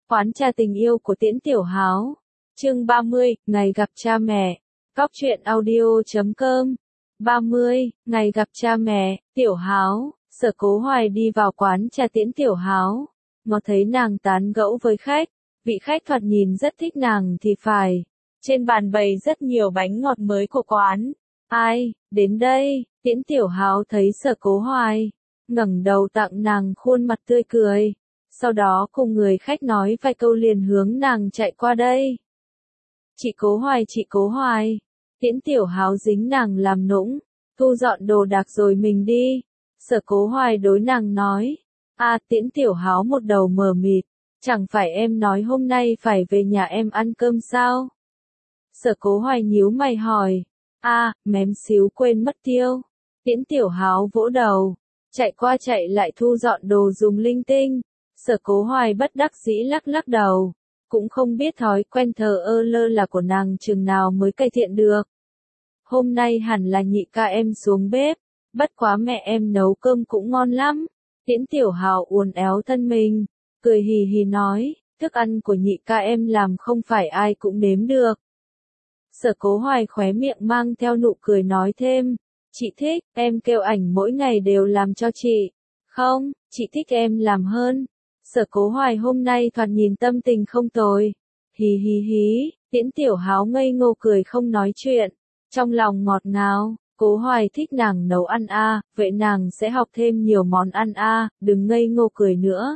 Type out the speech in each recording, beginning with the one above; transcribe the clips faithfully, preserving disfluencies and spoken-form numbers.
Quán trà tình yêu của Tiễn Tiểu Háo. Chương ba mươi, ngày gặp cha mẹ. Cóc truyện audio chấm com. ba mươi, ngày gặp cha mẹ, Tiểu Háo. Sở Cố Hoài đi vào quán trà tiễn Tiểu Háo. Ngó thấy nàng tán gẫu với khách. Vị khách thoạt nhìn rất thích nàng thì phải. Trên bàn bày rất nhiều bánh ngọt mới của quán. Ai, đến đây, Tiễn Tiểu Háo thấy Sở Cố Hoài. Ngẩng đầu tặng nàng khuôn mặt tươi cười. Sau đó cùng người khách nói vài câu liền hướng nàng chạy qua đây. Chị Cố Hoài, chị Cố Hoài. Tiễn Tiểu Háo dính nàng làm nũng. Thu dọn đồ đạc rồi mình đi. Sở Cố Hoài đối nàng nói. À, Tiễn Tiểu Háo một đầu mờ mịt. Chẳng phải em nói hôm nay phải về nhà em ăn cơm sao? Sở Cố Hoài nhíu mày hỏi. À, mém xíu quên mất tiêu. Tiễn Tiểu Háo vỗ đầu. Chạy qua chạy lại thu dọn đồ dùng linh tinh. Sở Cố Hoài bất đắc dĩ lắc lắc đầu. Cũng không biết thói quen thờ ơ lơ là của nàng chừng nào mới cải thiện được. Hôm nay hẳn là nhị ca em xuống bếp. Bất quá mẹ em nấu cơm cũng ngon lắm. Tiễn Tiểu Hào uốn éo thân mình. Cười hì hì nói. Thức ăn của nhị ca em làm không phải ai cũng nếm được. Sở Cố Hoài khóe miệng mang theo nụ cười nói thêm. Chị thích, em kêu ảnh mỗi ngày đều làm cho chị. Không, chị thích em làm hơn. Sở Cố Hoài hôm nay thoạt nhìn tâm tình không tồi. Hì hì hí, Tiễn Tiểu Háo ngây ngô cười không nói chuyện. Trong lòng ngọt ngào, Cố Hoài thích nàng nấu ăn a, à, vậy nàng sẽ học thêm nhiều món ăn a, à, đừng ngây ngô cười nữa.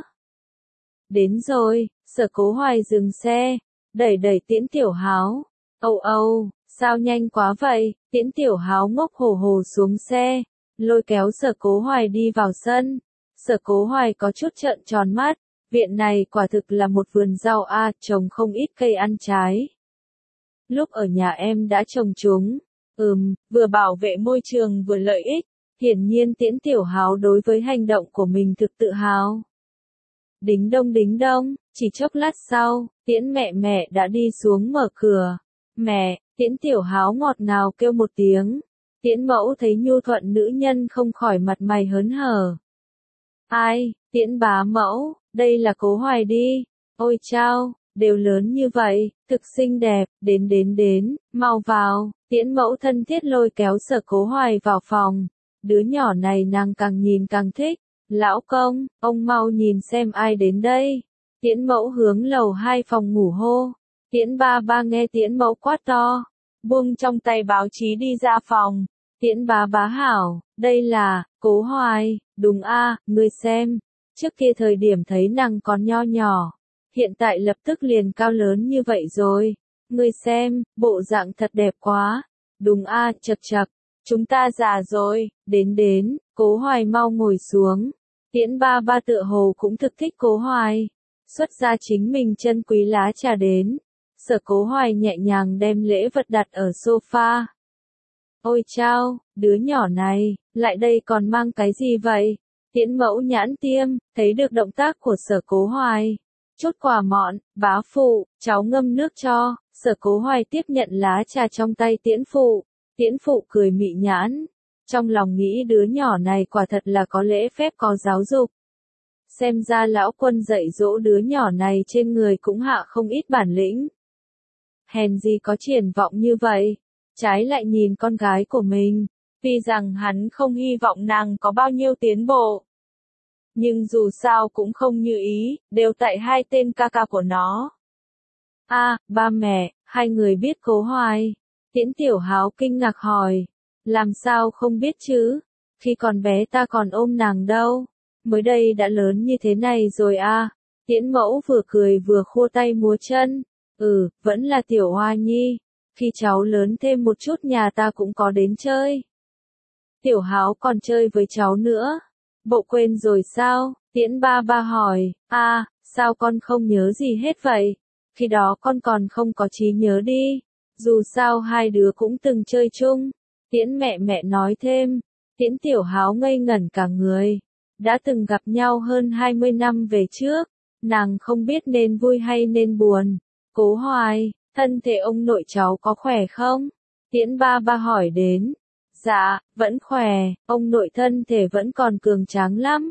Đến rồi, Sở Cố Hoài dừng xe, đẩy đẩy Tiễn Tiểu Háo. Âu âu, sao nhanh quá vậy? Tiễn Tiểu Háo ngốc hổ hổ xuống xe, lôi kéo Sở Cố Hoài đi vào sân. Sở Cố Hoài có chút trợn tròn mắt, viện này quả thực là một vườn rau a, à, trồng không ít cây ăn trái. Lúc ở nhà em đã trồng chúng, ừm, vừa bảo vệ môi trường vừa lợi ích, hiển nhiên Tiễn Tiểu Háo đối với hành động của mình thực tự hào. Đính đông đính đông, chỉ chốc lát sau, Tiễn mẹ mẹ đã đi xuống mở cửa. Mẹ, Tiễn Tiểu Háo ngọt ngào kêu một tiếng. Tiễn mẫu thấy nhu thuận nữ nhân không khỏi mặt mày hớn hở. Ai, Tiễn bá mẫu, đây là Cố Hoài đi. Ôi chao, đều lớn như vậy, thực xinh đẹp, đến đến đến, mau vào. Tiễn mẫu thân thiết lôi kéo Sở Cố Hoài vào phòng. Đứa nhỏ này nàng càng nhìn càng thích. Lão công, ông mau nhìn xem ai đến đây. Tiễn mẫu hướng lầu hai phòng ngủ hô. Tiễn ba ba nghe Tiễn mẫu quát to. Buông trong tay báo chí đi ra phòng. Tiễn bá bá hảo, đây là, Cố Hoài, đúng a, ngươi xem. Trước kia thời điểm thấy nàng còn nho nhỏ. Hiện tại lập tức liền cao lớn như vậy rồi. Ngươi xem, bộ dạng thật đẹp quá. Đúng a, chật chật. Chúng ta già rồi, đến đến, Cố Hoài mau ngồi xuống. Tiễn ba ba tựa hồ cũng thực thích Cố Hoài. Xuất ra chính mình chân quý lá trà đến. Sở Cố Hoài nhẹ nhàng đem lễ vật đặt ở sofa. Ôi chao, đứa nhỏ này, lại đây còn mang cái gì vậy? Tiễn mẫu nhãn tiêm, thấy được động tác của Sở Cố Hoài. Chút quà mọn, bá phụ, cháu ngâm nước cho. Sở Cố Hoài tiếp nhận lá trà trong tay Tiễn phụ. Tiễn phụ cười mị nhãn. Trong lòng nghĩ đứa nhỏ này quả thật là có lễ phép có giáo dục. Xem ra lão quân dạy dỗ đứa nhỏ này trên người cũng hạ không ít bản lĩnh. Hèn gì có triển vọng như vậy. Trái lại nhìn con gái của mình. Vì rằng hắn không hy vọng nàng có bao nhiêu tiến bộ. Nhưng dù sao cũng không như ý, đều tại hai tên ca ca của nó. A, à, ba mẹ, hai người biết Cố Hoài. Tiễn Tiểu Háo kinh ngạc hỏi. Làm sao không biết chứ? Khi còn bé ta còn ôm nàng đâu. Mới đây đã lớn như thế này rồi a. À. Tiễn mẫu vừa cười vừa khua tay múa chân. Ừ, vẫn là Tiểu Hoa Nhi. Khi cháu lớn thêm một chút nhà ta cũng có đến chơi. Tiểu Háo còn chơi với cháu nữa. Bộ quên rồi sao? Tiễn ba ba hỏi. A, à, sao con không nhớ gì hết vậy? Khi đó con còn không có trí nhớ đi. Dù sao hai đứa cũng từng chơi chung. Tiễn mẹ mẹ nói thêm. Tiễn Tiểu Háo ngây ngẩn cả người. Đã từng gặp nhau hơn hai mươi năm về trước. Nàng không biết nên vui hay nên buồn. Cố Hoài, thân thể ông nội cháu có khỏe không? Tiễn ba ba hỏi đến. Dạ, vẫn khỏe, ông nội thân thể vẫn còn cường tráng lắm.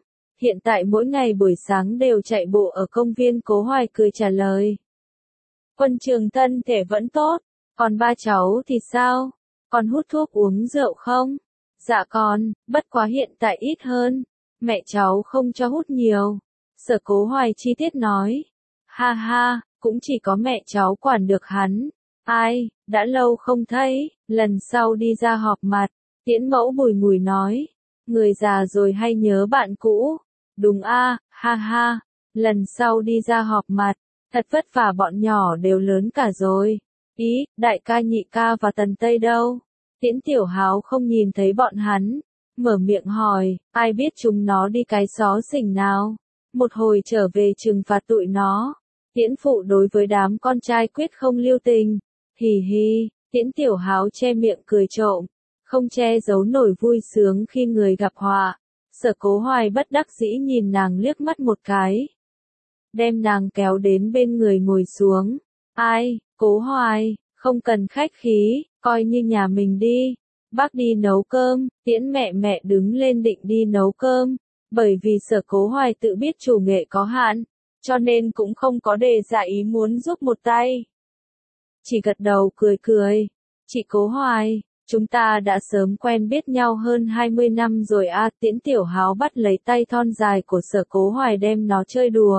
hiện tại mỗi ngày buổi sáng đều chạy bộ ở công viên. Cố Hoài cười trả lời. Quân Trường thân thể vẫn tốt, còn ba cháu thì sao? Còn hút thuốc uống rượu không? Dạ còn, bất quá hiện tại ít hơn, mẹ cháu không cho hút nhiều. Sở Cố Hoài chi tiết nói. Ha ha, cũng chỉ có mẹ cháu quản được hắn. Ai, đã lâu không thấy, lần sau đi ra họp mặt. Tiễn Mẫu bùi ngùi nói. Người già rồi hay nhớ bạn cũ. Đúng a, ha ha, lần sau đi ra họp mặt. Thật vất vả bọn nhỏ đều lớn cả rồi. Ý, đại ca nhị ca và Tần Tây đâu? Tiễn Tiểu Háo không nhìn thấy bọn hắn. Mở miệng hỏi, ai biết chúng nó đi cái xó xỉnh nào? Một hồi trở về trừng phạt tụi nó. Tiễn Phụ đối với đám con trai quyết không lưu tình. Hì hì, Tiễn Tiểu Háo che miệng cười trộm. Không che giấu nổi vui sướng khi người gặp họa. Sở Cố Hoài bất đắc dĩ nhìn nàng liếc mắt một cái. Đem nàng kéo đến bên người ngồi xuống. Ai, Cố Hoài, không cần khách khí, coi như nhà mình đi. Bác đi nấu cơm. Tiễn mẹ mẹ đứng lên định đi nấu cơm. Bởi vì Sở Cố Hoài tự biết chủ nghệ có hạn, cho nên cũng không có đề ra ý muốn giúp một tay. Chỉ gật đầu cười cười. Chị Cố Hoài, chúng ta đã sớm quen biết nhau hơn hai mươi năm rồi a. Tiễn Tiểu Háo bắt lấy tay thon dài của Sở Cố Hoài đem nó chơi đùa.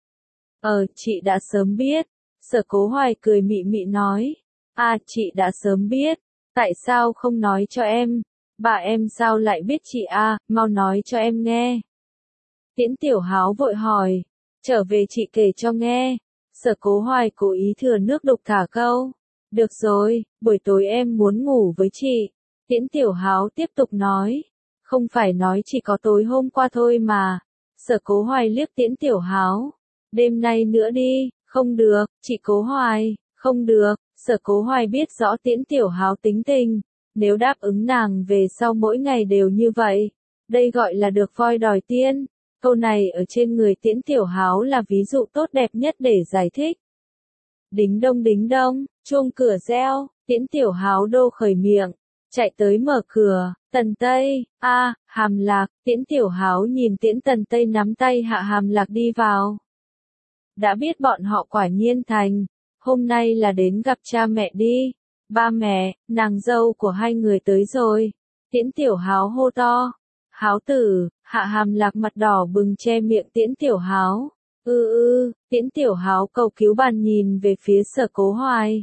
Ờ, chị đã sớm biết. Sở Cố Hoài cười mị mị nói. À, chị đã sớm biết. Tại sao không nói cho em? Bà em sao lại biết chị a? Mau nói cho em nghe. Tiễn Tiểu Háo vội hỏi. Trở về chị kể cho nghe. Sở Cố Hoài cố ý thừa nước đục thả câu. Được rồi, buổi tối em muốn ngủ với chị. Tiễn Tiểu Háo tiếp tục nói. Không phải nói chỉ có tối hôm qua thôi mà. Sở Cố Hoài liếc Tiễn Tiểu Háo. Đêm nay nữa đi. Không được, chị Cố Hoài. Không được. Sở Cố Hoài biết rõ Tiễn Tiểu Háo tính tình. Nếu đáp ứng nàng về sau mỗi ngày đều như vậy. Đây gọi là được voi đòi tiên. Câu này ở trên người Tiễn Tiểu Háo là ví dụ tốt đẹp nhất để giải thích. Đính đông đính đông, chuông cửa reo, Tiễn Tiểu Háo đô khởi miệng, chạy tới mở cửa. Tần Tây, a, Hàm Lạc. Tiễn Tiểu Háo nhìn Tiễn Tần Tây nắm tay hạ Hàm Lạc đi vào. Đã biết bọn họ quả nhiên thành, hôm nay là đến gặp cha mẹ đi. Ba mẹ, nàng dâu của hai người tới rồi. Tiễn Tiểu Háo hô to. Háo tử. Hạ Hàm Lạc mặt đỏ bừng che miệng Tiễn Tiểu Háo. Ư ư, Tiễn Tiểu Háo cầu cứu bàn nhìn về phía Sở Cố Hoài.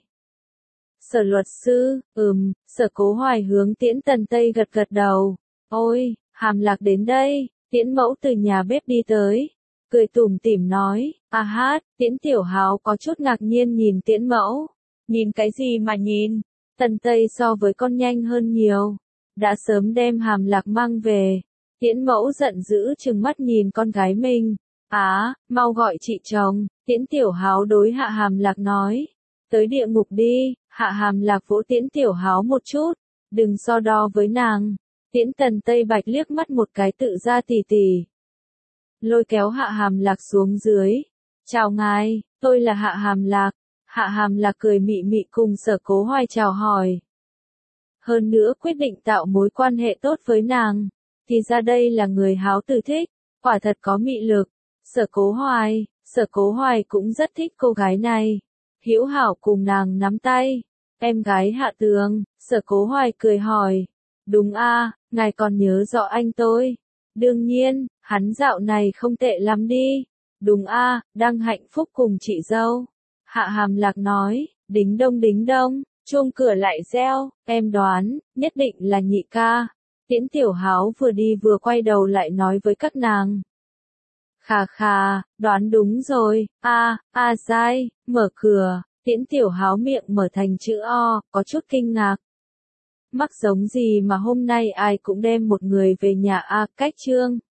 Sở luật sư, ừm, Sở Cố Hoài hướng Tiễn Tần Tây gật gật đầu. Ôi, Hàm Lạc đến đây. Tiễn Mẫu từ nhà bếp đi tới. Cười tủm tỉm nói. À hát, Tiễn Tiểu Háo có chút ngạc nhiên nhìn Tiễn Mẫu. Nhìn cái gì mà nhìn? Tần Tây so với con nhanh hơn nhiều. Đã sớm đem Hàm Lạc mang về. Tiễn Mẫu giận dữ trừng mắt nhìn con gái mình. Á, mau gọi chị chồng. Tiễn Tiểu Háo đối Hạ Hàm Lạc nói. Tới địa ngục đi. Hạ Hàm Lạc vỗ Tiễn Tiểu Háo một chút. Đừng so đo với nàng. Tiễn Tần Tây Bạch liếc mắt một cái tự ra tỉ tỉ. Lôi kéo Hạ Hàm Lạc xuống dưới. Chào ngài, tôi là Hạ Hàm Lạc. Hạ Hàm Lạc cười mị mị cùng Sở Cố Hoài chào hỏi. Hơn nữa quyết định tạo mối quan hệ tốt với nàng. Thì ra đây là người Háo tử thích, quả thật có mị lực. Sở Cố Hoài, Sở Cố Hoài cũng rất thích cô gái này. Hữu hảo cùng nàng nắm tay. Em gái Hạ Tường. Sở Cố Hoài cười hỏi. Đúng a, ngài còn nhớ rõ anh tôi. Đương nhiên, hắn dạo này không tệ lắm đi. Đúng a, đang hạnh phúc cùng chị dâu. Hạ Hàm Lạc nói. Đính đông đính đông, chuông cửa lại reo. Em đoán, nhất định là nhị ca. Tiễn Tiểu Háo vừa đi vừa quay đầu lại nói với các nàng. Khà khà, đoán đúng rồi. A, a dai, mở cửa. Tiễn Tiểu Háo miệng mở thành chữ O, có chút kinh ngạc. Mắc giống gì mà hôm nay ai cũng đem một người về nhà a, cách chương.